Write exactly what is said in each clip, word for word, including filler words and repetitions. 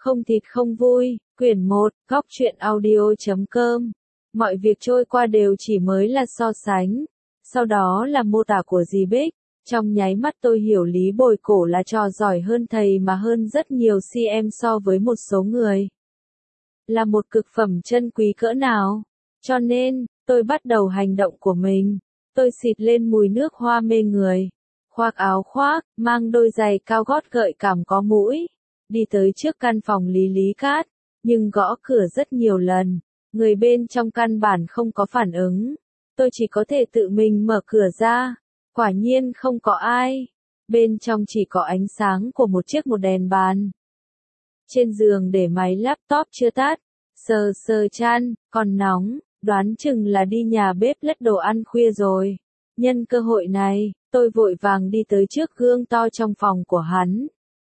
Không thịt không vui, quyển một, góc truyện audio chấm com. Mọi việc trôi qua đều chỉ mới là so sánh. Sau đó là mô tả của dì Bích. Trong nháy mắt tôi hiểu Lý Bồi Cổ là trò giỏi hơn thầy mà hơn rất nhiều cm so với một số người. Là một cực phẩm chân quý cỡ nào. Cho nên, tôi bắt đầu hành động của mình. Tôi xịt lên mùi nước hoa mê người. Khoác áo khoác, mang đôi giày cao gót gợi cảm có mũi. Đi tới trước căn phòng Lý Lý Cát, nhưng gõ cửa rất nhiều lần. Người bên trong căn bản không có phản ứng. Tôi chỉ có thể tự mình mở cửa ra. Quả nhiên không có ai. Bên trong chỉ có ánh sáng của một chiếc một đèn bàn. Trên giường để máy laptop chưa tắt. Sờ sờ chăn, còn nóng, đoán chừng là đi nhà bếp lất đồ ăn khuya rồi. Nhân cơ hội này, tôi vội vàng đi tới trước gương to trong phòng của hắn.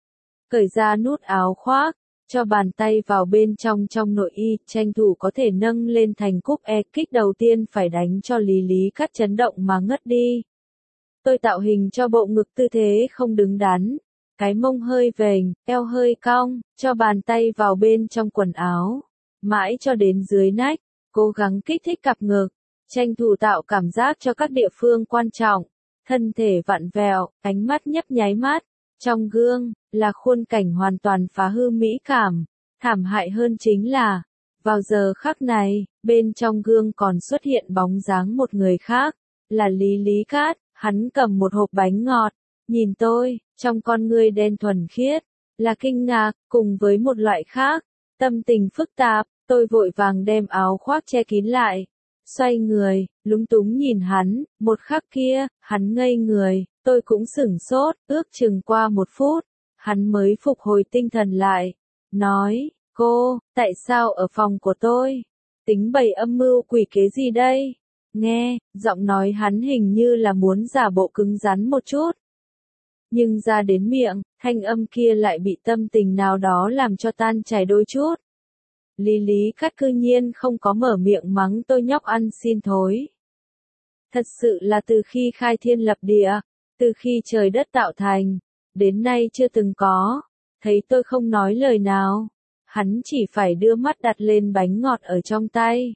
Cởi ra nút áo khoác, cho bàn tay vào bên trong trong nội y, tranh thủ có thể nâng lên thành cúp E, kích đầu tiên phải đánh cho Lý Lý Cát chấn động mà ngất đi. Tôi tạo hình cho bộ ngực tư thế không đứng đắn, cái mông hơi vểnh, eo hơi cong, cho bàn tay vào bên trong quần áo, mãi cho đến dưới nách, cố gắng kích thích cặp ngực, tranh thủ tạo cảm giác cho các địa phương quan trọng, thân thể vặn vẹo, ánh mắt nhấp nháy mắt. Trong gương, là khuôn cảnh hoàn toàn phá hư mỹ cảm, thảm hại hơn chính là, vào giờ khắc này, bên trong gương còn xuất hiện bóng dáng một người khác, là Lý Lý Cát, hắn cầm một hộp bánh ngọt, nhìn tôi, trong con ngươi đen thuần khiết, là kinh ngạc, cùng với một loại khác, tâm tình phức tạp, tôi vội vàng đem áo khoác che kín lại, xoay người, lúng túng nhìn hắn, một khắc kia, hắn ngây người. Tôi cũng sửng sốt, ước chừng qua một phút, hắn mới phục hồi tinh thần lại, nói, cô, tại sao ở phòng của tôi? Tính bày âm mưu quỷ kế gì đây? Nghe, giọng nói hắn hình như là muốn giả bộ cứng rắn một chút. Nhưng ra đến miệng, thanh âm kia lại bị tâm tình nào đó làm cho tan chảy đôi chút. Lý Lý Cát cư nhiên không có mở miệng mắng tôi nhóc ăn xin thối. Thật sự là từ khi khai thiên lập địa, từ khi trời đất tạo thành, đến nay chưa từng có, thấy tôi không nói lời nào, hắn chỉ phải đưa mắt đặt lên bánh ngọt ở trong tay.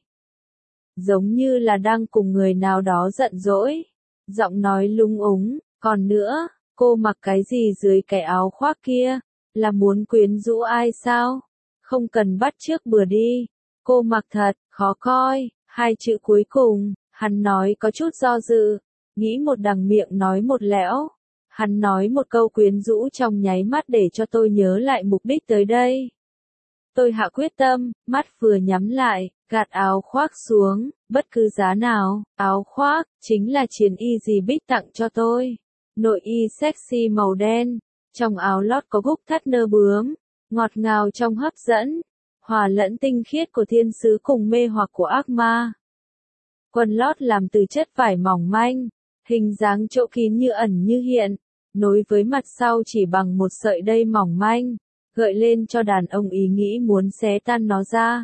Giống như là đang cùng người nào đó giận dỗi, giọng nói lung úng, còn nữa, cô mặc cái gì dưới cái áo khoác kia, là muốn quyến rũ ai sao? Không cần bắt chước bừa đi, cô mặc thật, khó coi, hai chữ cuối cùng, hắn nói có chút do dự. Nghĩ một đằng miệng nói một lẽo, hắn nói một câu quyến rũ trong nháy mắt để cho tôi nhớ lại mục đích tới đây. Tôi hạ quyết tâm, mắt vừa nhắm lại, gạt áo khoác xuống, bất cứ giá nào, áo khoác, chính là chiến y dì Bích tặng cho tôi. Nội y sexy màu đen, trong áo lót có gúc thắt nơ bướm, ngọt ngào trong hấp dẫn, hòa lẫn tinh khiết của thiên sứ cùng mê hoặc của ác ma. Quần lót làm từ chất vải mỏng manh, hình dáng chỗ kín như ẩn như hiện, nối với mặt sau chỉ bằng một sợi dây mỏng manh, gợi lên cho đàn ông ý nghĩ muốn xé tan nó ra.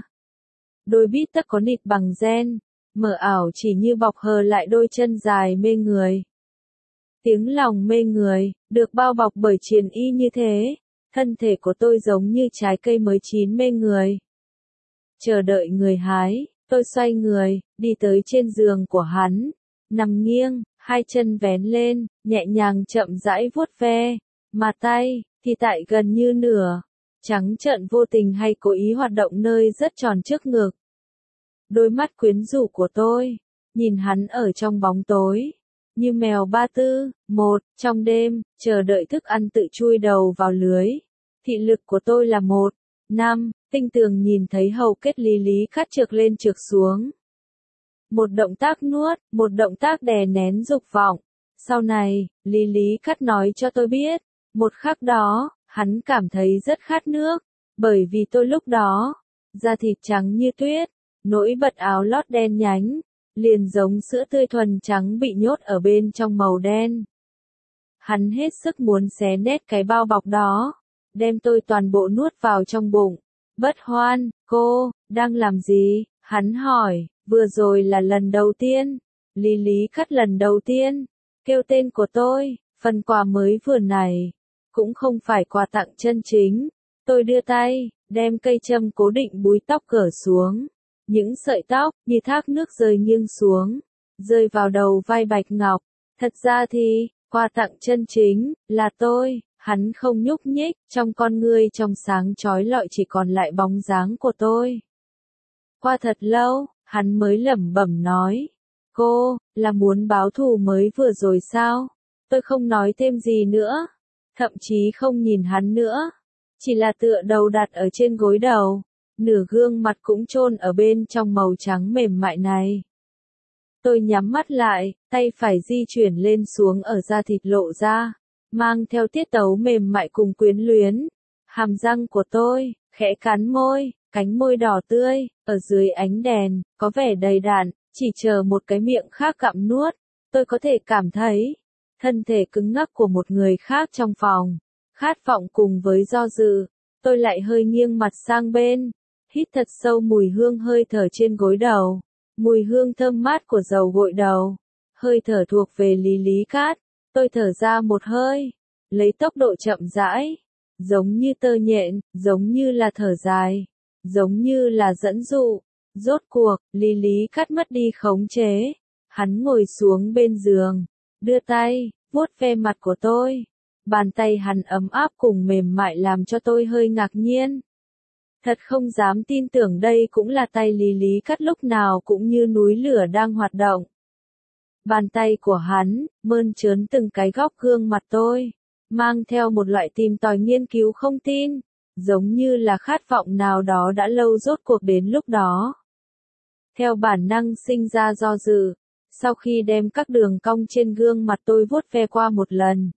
Đôi bít tất có nịt bằng ren, mờ ảo chỉ như bọc hờ lại đôi chân dài mê người. Tiếng lòng mê người, được bao bọc bởi triền y như thế, thân thể của tôi giống như trái cây mới chín mê người. Chờ đợi người hái. Tôi xoay người, đi tới trên giường của hắn, nằm nghiêng, hai chân vén lên, nhẹ nhàng chậm rãi vuốt ve, mà tay, thì tại gần như nửa, trắng trợn vô tình hay cố ý hoạt động nơi rất tròn trước ngực. Đôi mắt quyến rũ của tôi, nhìn hắn ở trong bóng tối, như mèo ba tư, một, trong đêm, chờ đợi thức ăn tự chui đầu vào lưới. Thị lực của tôi là một, năm. Tinh tường nhìn thấy hầu kết Lý Lý Cát trượt lên trượt xuống. Một động tác nuốt, một động tác đè nén dục vọng. Sau này, Lý Lý Cát nói cho tôi biết, một khắc đó, hắn cảm thấy rất khát nước, bởi vì tôi lúc đó, da thịt trắng như tuyết, nổi bật áo lót đen nhánh, liền giống sữa tươi thuần trắng bị nhốt ở bên trong màu đen. Hắn hết sức muốn xé nét cái bao bọc đó, đem tôi toàn bộ nuốt vào trong bụng. Bất Hoan, cô, đang làm gì? Hắn hỏi, vừa rồi là lần đầu tiên. Lý Lý Cát lần đầu tiên, kêu tên của tôi, phần quà mới vừa này, cũng không phải quà tặng chân chính. Tôi đưa tay, đem cây châm cố định búi tóc cởi xuống. Những sợi tóc, như thác nước rơi nghiêng xuống, rơi vào đầu vai Bạch Ngọc. Thật ra thì, quà tặng chân chính, là tôi. Hắn không nhúc nhích, trong con ngươi trong sáng chói lọi chỉ còn lại bóng dáng của tôi. Qua thật lâu, hắn mới lẩm bẩm nói. Cô, là muốn báo thù mới vừa rồi sao? Tôi không nói thêm gì nữa. Thậm chí không nhìn hắn nữa. Chỉ là tựa đầu đặt ở trên gối đầu. Nửa gương mặt cũng chôn ở bên trong màu trắng mềm mại này. Tôi nhắm mắt lại, tay phải di chuyển lên xuống ở da thịt lộ ra, mang theo tiết tấu mềm mại cùng quyến luyến. Hàm răng của tôi, khẽ cắn môi, cánh môi đỏ tươi, ở dưới ánh đèn, có vẻ đầy đặn, chỉ chờ một cái miệng khác gặm nuốt. Tôi có thể cảm thấy, thân thể cứng ngắc của một người khác trong phòng, khát vọng cùng với do dự. Tôi lại hơi nghiêng mặt sang bên, hít thật sâu mùi hương hơi thở trên gối đầu, mùi hương thơm mát của dầu gội đầu, hơi thở thuộc về Lý Lý Cát. Tôi thở ra một hơi, lấy tốc độ chậm rãi, giống như tơ nhện, giống như là thở dài, giống như là dẫn dụ. Rốt cuộc, Lý Lý Cát mất đi khống chế. Hắn ngồi xuống bên giường, đưa tay, vuốt ve mặt của tôi. Bàn tay hắn ấm áp cùng mềm mại làm cho tôi hơi ngạc nhiên. Thật không dám tin tưởng đây cũng là tay Lý Lý Cát lúc nào cũng như núi lửa đang hoạt động. Bàn tay của hắn, mơn trớn từng cái góc gương mặt tôi, mang theo một loại tìm tòi nghiên cứu không tin, giống như là khát vọng nào đó đã lâu rốt cuộc đến lúc đó. Theo bản năng sinh ra do dự, sau khi đem các đường cong trên gương mặt tôi vuốt ve qua một lần.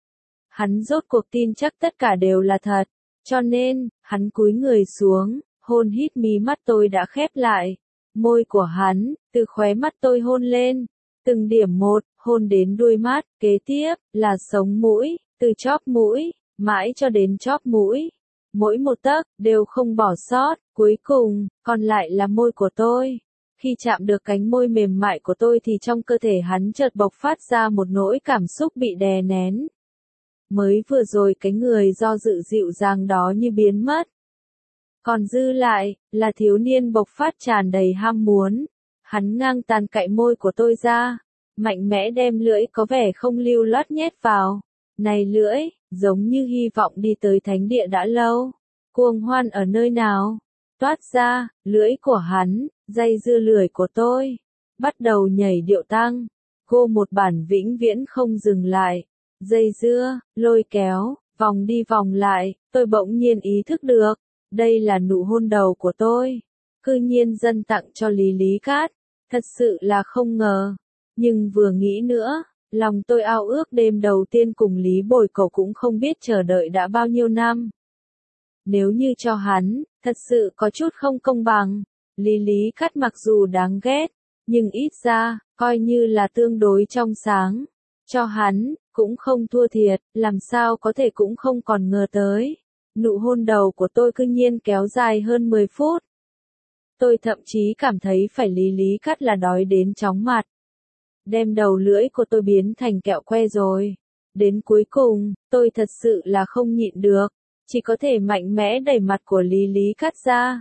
Hắn rốt cuộc tin chắc tất cả đều là thật, cho nên, hắn cúi người xuống, hôn hít mí mắt tôi đã khép lại. Môi của hắn, từ khóe mắt tôi hôn lên, từng điểm một, hôn đến đuôi mắt, kế tiếp, là sống mũi, từ chóp mũi, mãi cho đến chóp mũi. Mỗi một tấc, đều không bỏ sót, cuối cùng, còn lại là môi của tôi. Khi chạm được cánh môi mềm mại của tôi thì trong cơ thể hắn chợt bộc phát ra một nỗi cảm xúc bị đè nén. Mới vừa rồi cái người do dự dịu dàng đó như biến mất. Còn dư lại, là thiếu niên bộc phát tràn đầy ham muốn. Hắn ngang tàn cạy môi của tôi ra, mạnh mẽ đem lưỡi có vẻ không lưu loát nhét vào. Này lưỡi, giống như hy vọng đi tới thánh địa đã lâu. Cuồng hoan ở nơi nào? Toát ra, lưỡi của hắn, dây dưa lười của tôi. Bắt đầu nhảy điệu tăng. Cô một bản vĩnh viễn không dừng lại. Dây dưa, lôi kéo, vòng đi vòng lại, tôi bỗng nhiên ý thức được. Đây là nụ hôn đầu của tôi. Cư nhiên dâng tặng cho Lý Lý Cát. Thật sự là không ngờ. Nhưng vừa nghĩ nữa, lòng tôi ao ước đêm đầu tiên cùng Lý Bồi Cầu cũng không biết chờ đợi đã bao nhiêu năm. Nếu như cho hắn, thật sự có chút không công bằng. Lý Lý Cát mặc dù đáng ghét, nhưng ít ra, coi như là tương đối trong sáng. Cho hắn, cũng không thua thiệt, làm sao có thể cũng không còn ngờ tới. Nụ hôn đầu của tôi cư nhiên kéo dài hơn mười phút. Tôi thậm chí cảm thấy phải Lý Lý Cát là đói đến chóng mặt. Đem đầu lưỡi của tôi biến thành kẹo que rồi. Đến cuối cùng, tôi thật sự là không nhịn được. Chỉ có thể mạnh mẽ đẩy mặt của Lý Lý Cát ra.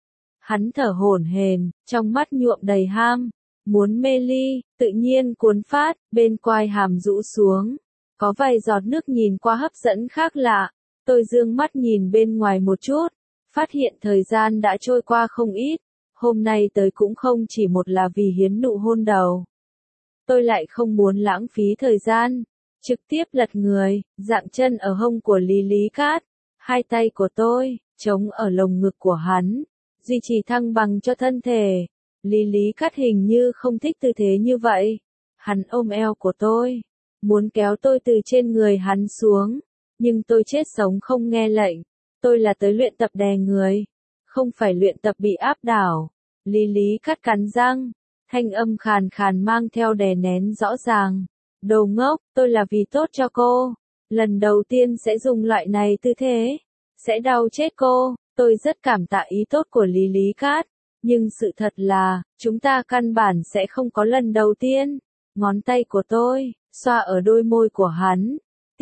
Hắn thở hổn hển, trong mắt nhuộm đầy ham. Muốn mê ly, tự nhiên cuốn phát, bên quai hàm rũ xuống. Có vài giọt nước nhìn qua hấp dẫn khác lạ. Tôi dương mắt nhìn bên ngoài một chút. Phát hiện thời gian đã trôi qua không ít. Hôm nay tới cũng không chỉ một là vì hiến nụ hôn đầu. Tôi lại không muốn lãng phí thời gian. Trực tiếp lật người, dạng chân ở hông của Lý Lý Cát. Hai tay của tôi, chống ở lồng ngực của hắn. Duy trì thăng bằng cho thân thể. Lý Lý Cát hình như không thích tư thế như vậy. Hắn ôm eo của tôi. Muốn kéo tôi từ trên người hắn xuống. Nhưng tôi chết sống không nghe lệnh. Tôi là tới luyện tập đè người. Không phải luyện tập bị áp đảo. Lý Lý Cát cắn răng. Thanh âm khàn khàn mang theo đè nén rõ ràng. Đồ ngốc, tôi là vì tốt cho cô. Lần đầu tiên sẽ dùng loại này tư thế. Sẽ đau chết cô. Tôi rất cảm tạ ý tốt của Lý Lý Cát. Nhưng sự thật là, chúng ta căn bản sẽ không có lần đầu tiên. Ngón tay của tôi, xoa ở đôi môi của hắn. Tiếp,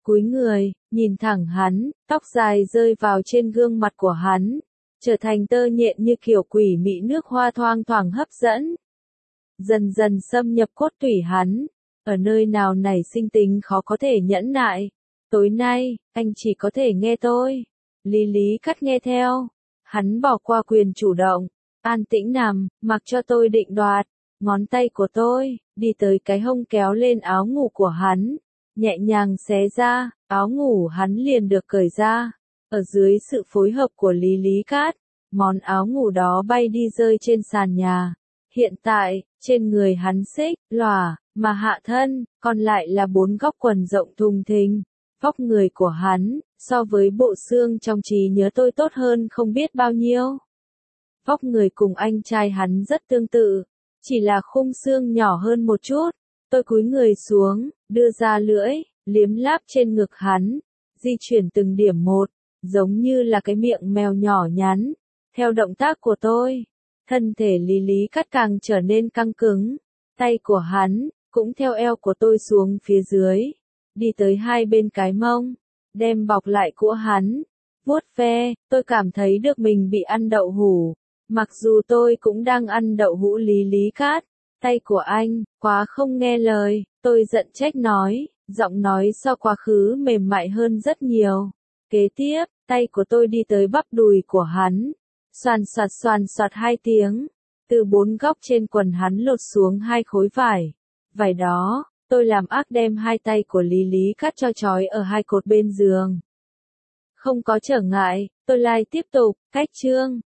cúi người, nhìn thẳng hắn, tóc dài rơi vào trên gương mặt của hắn, trở thành tơ nhện như kiểu quỷ mị nước hoa thoang thoảng hấp dẫn. Dần dần xâm nhập cốt tủy hắn, ở nơi nào nảy sinh tính khó có thể nhẫn nại. Tối nay, anh chỉ có thể nghe tôi. Lý Lý Cát nghe theo. Hắn bỏ qua quyền chủ động, an tĩnh nằm, mặc cho tôi định đoạt. Ngón tay của tôi, đi tới cái hông kéo lên áo ngủ của hắn, nhẹ nhàng xé ra, áo ngủ hắn liền được cởi ra. Ở dưới sự phối hợp của Lý Lý Cát, món áo ngủ đó bay đi rơi trên sàn nhà. Hiện tại, trên người hắn xích, lòa, mà hạ thân, còn lại là bốn góc quần rộng thùng thình. Vóc người của hắn, so với bộ xương trong trí nhớ tôi tốt hơn không biết bao nhiêu. Vóc người cùng anh trai hắn rất tương tự, chỉ là khung xương nhỏ hơn một chút. Tôi cúi người xuống, đưa ra lưỡi, liếm láp trên ngực hắn, di chuyển từng điểm một, giống như là cái miệng mèo nhỏ nhắn. Theo động tác của tôi, thân thể Lý Lý Cát càng trở nên căng cứng, tay của hắn cũng theo eo của tôi xuống phía dưới, đi tới hai bên cái mông, đem bọc lại của hắn, vuốt ve. Tôi cảm thấy được mình bị ăn đậu hũ, mặc dù tôi cũng đang ăn đậu hũ. Lý Lý Cát, tay của anh quá không nghe lời, tôi giận trách nói, giọng nói so quá khứ mềm mại hơn rất nhiều. Kế tiếp, tay của tôi đi tới bắp đùi của hắn, xoàn xoạt xoàn xoạt hai tiếng, từ bốn góc trên quần hắn lột xuống hai khối vải. Vải đó, tôi làm ác đem hai tay của Lý Lý Cát cho trói ở hai cột bên giường. Không có trở ngại, tôi lại tiếp tục, cách chương.